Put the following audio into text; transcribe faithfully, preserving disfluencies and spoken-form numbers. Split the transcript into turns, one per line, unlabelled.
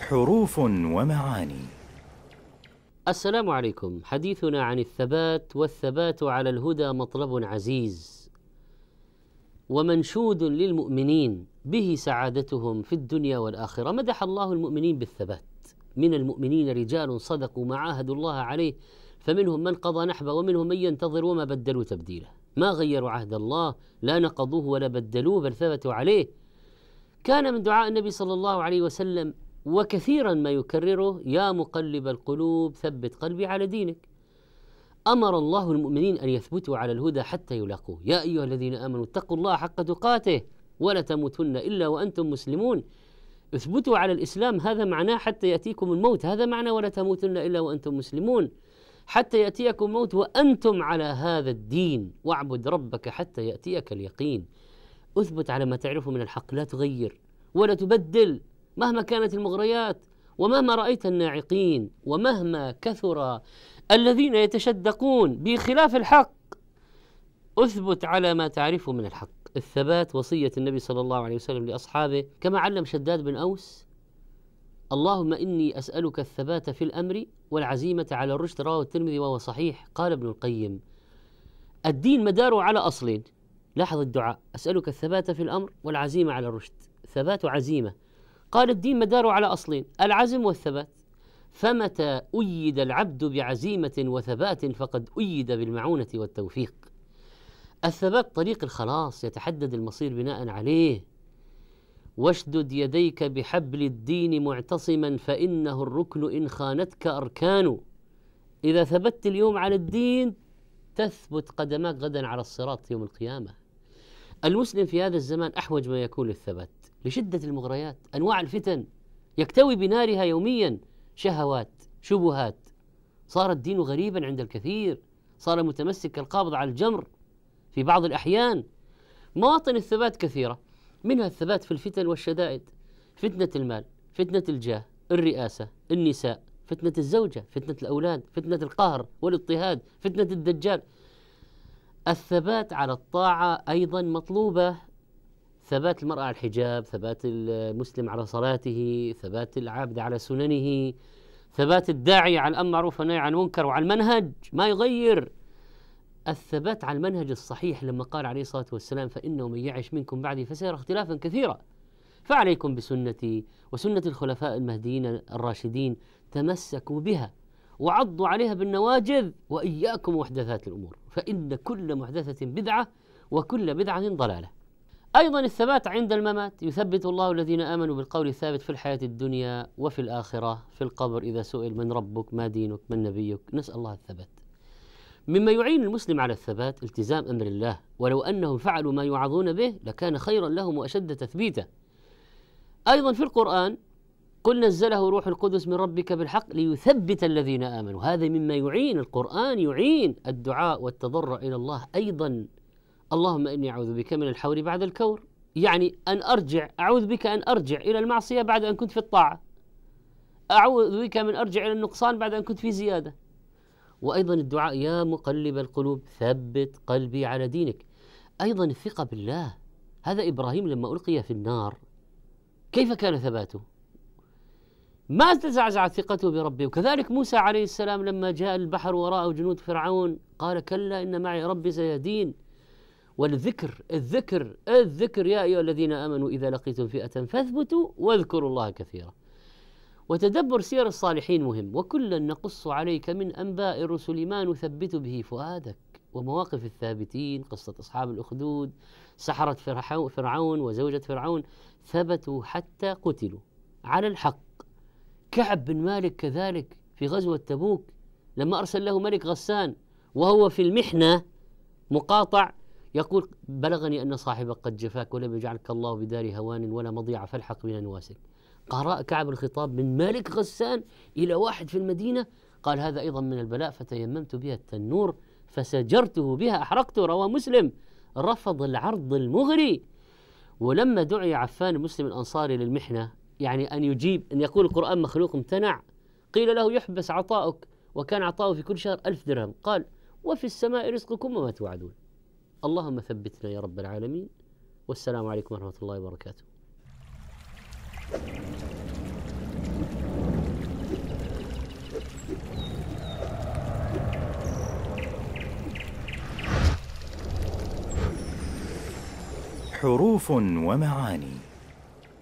حروف ومعاني.
السلام عليكم. حديثنا عن الثبات، والثبات على الهدى مطلب عزيز ومنشود للمؤمنين به سعادتهم في الدنيا والآخرة. مدح الله المؤمنين بالثبات: من المؤمنين رجال صدقوا ما عاهدوا الله عليه فمنهم من قضى نحبه ومنهم من ينتظر وما بدلوا تبديلا. ما غيروا عهد الله، لا نقضوه ولا بدلوه، بل ثبتوا عليه. كان من دعاء النبي صلى الله عليه وسلم وكثيرا ما يكرره: يا مقلب القلوب ثبت قلبي على دينك. أمر الله المؤمنين أن يثبتوا على الهدى حتى يلاقوه. يا أيها الذين آمنوا اتقوا الله حق تقاته ولا تموتن إلا وأنتم مسلمون. اثبتوا على الإسلام، هذا معناه حتى يأتيكم الموت، هذا معنى ولا تموتن إلا وأنتم مسلمون، حتى يأتيكم الموت وأنتم على هذا الدين، واعبد ربك حتى يأتيك اليقين. اثبت على ما تعرفه من الحق، لا تغير ولا تبدل مهما كانت المغريات ومهما رأيت الناعقين ومهما كثر الذين يتشدقون بخلاف الحق. اثبت على ما تعرفه من الحق. الثبات وصية النبي صلى الله عليه وسلم لأصحابه، كما علم شداد بن أوس: اللهم إني أسألك الثبات في الأمر والعزيمة على الرشد. رواه الترمذي وهو صحيح. قال ابن القيم: الدين مداره على أصلين. لاحظ الدعاء: أسألك الثبات في الأمر والعزيمة على الرشد. ثبات وعزيمة. قال الدين مداره على أصلين: العزم والثبات. فمتى أيد العبد بعزيمة وثبات فقد أيد بالمعونة والتوفيق. الثبات طريق الخلاص، يتحدد المصير بناء عليه. واشدد يديك بحبل الدين معتصما فإنه الركن إن خانتك أركان. إذا ثبت اليوم على الدين تثبت قدماك غدا على الصراط يوم القيامة. المسلم في هذا الزمان أحوج ما يكون للثبات لشدة المغريات، أنواع الفتن يكتوي بنارها يوميا، شهوات، شبهات. صار الدين غريبا عند الكثير، صار متمسك القابض على الجمر في بعض الأحيان. مواطن الثبات كثيرة، منها الثبات في الفتن والشدائد: فتنة المال، فتنة الجاه، الرئاسة، النساء، فتنة الزوجة، فتنة الأولاد، فتنة القهر والاضطهاد، فتنة الدجال. الثبات على الطاعة أيضا مطلوبة: ثبات المرأة على الحجاب، ثبات المسلم على صلاته، ثبات العابد على سننه، ثبات الداعي على الأمر معروف والنهي عن المنكر وعلى المنهج ما يغير. الثبات على المنهج الصحيح، لما قال عليه الصلاة والسلام: فإنه من يعش منكم بعدي فسيرى اختلافا كثيرا، فعليكم بسنتي وسنة الخلفاء المهديين الراشدين، تمسكوا بها وعضوا عليها بالنواجذ، وإياكم محدثات الأمور فإن كل محدثة بدعة وكل بدعة ضلالة. أيضا الثبات عند الممات: يثبت الله الذين آمنوا بالقول الثابت في الحياة الدنيا وفي الآخرة، في القبر إذا سئل من ربك ما دينك من نبيك، نسأل الله الثبات. مما يعين المسلم على الثبات التزام أمر الله، ولو أنهم فعلوا ما يوعظون به لكان خيرا لهم وأشد تثبيتا. أيضا في القرآن: قل نزله روح القدس من ربك بالحق ليثبت الذين آمنوا. هذا مما يعين، القرآن يعين الدعاء والتضرع إلى الله. أيضا: اللهم إني أعوذ بك من الحور بعد الكور، يعني أن أرجع، أعوذ بك أن أرجع إلى المعصية بعد أن كنت في الطاعة، أعوذ بك من أرجع إلى النقصان بعد أن كنت في زيادة. وأيضا الدعاء: يا مقلب القلوب ثبت قلبي على دينك. أيضا الثقة بالله. هذا إبراهيم لما ألقي في النار كيف كان ثباته؟ ما تزعزعت ثقته بربه. وكذلك موسى عليه السلام لما جاء البحر وراءه جنود فرعون قال: كلا إن معي ربي سيهدين. والذكر الذكر الذكر: يا أيها الذين آمنوا إذا لقيتم فئة فاثبتوا واذكروا الله كثيرا. وتدبر سير الصالحين مهم: وكلا نقص عليك من أنباء الرسل ما نثبت به فؤادك. ومواقف الثابتين، قصة أصحاب الأخدود، سحرة فرعون وزوجة فرعون، ثبتوا حتى قتلوا على الحق. كعب بن مالك كذلك في غزوة تبوك لما أرسل له ملك غسان وهو في المحنة مقاطع يقول: بلغني أن صاحبك قد جفاك ولم يجعلك الله بدار هوان ولا مضيع فالحق من نواسك. قرأ كعب الخطاب من ملك غسان إلى واحد في المدينة، قال: هذا أيضا من البلاء فتيممت بها التنور فسجرته بها أحرقته. رواه مسلم. رفض العرض المغري. ولما دعي عفان المسلم الأنصاري للمحنة، يعني أن يجيب أن يقول القرآن مخلوق، امتنع. قيل له: يحبس عطاؤك، وكان عطاؤه في كل شهر ألف درهم. قال: وفي السماء رزقكم وما توعدون. اللهم ثبتنا يا رب العالمين. والسلام عليكم ورحمة الله وبركاته.
حروف ومعاني.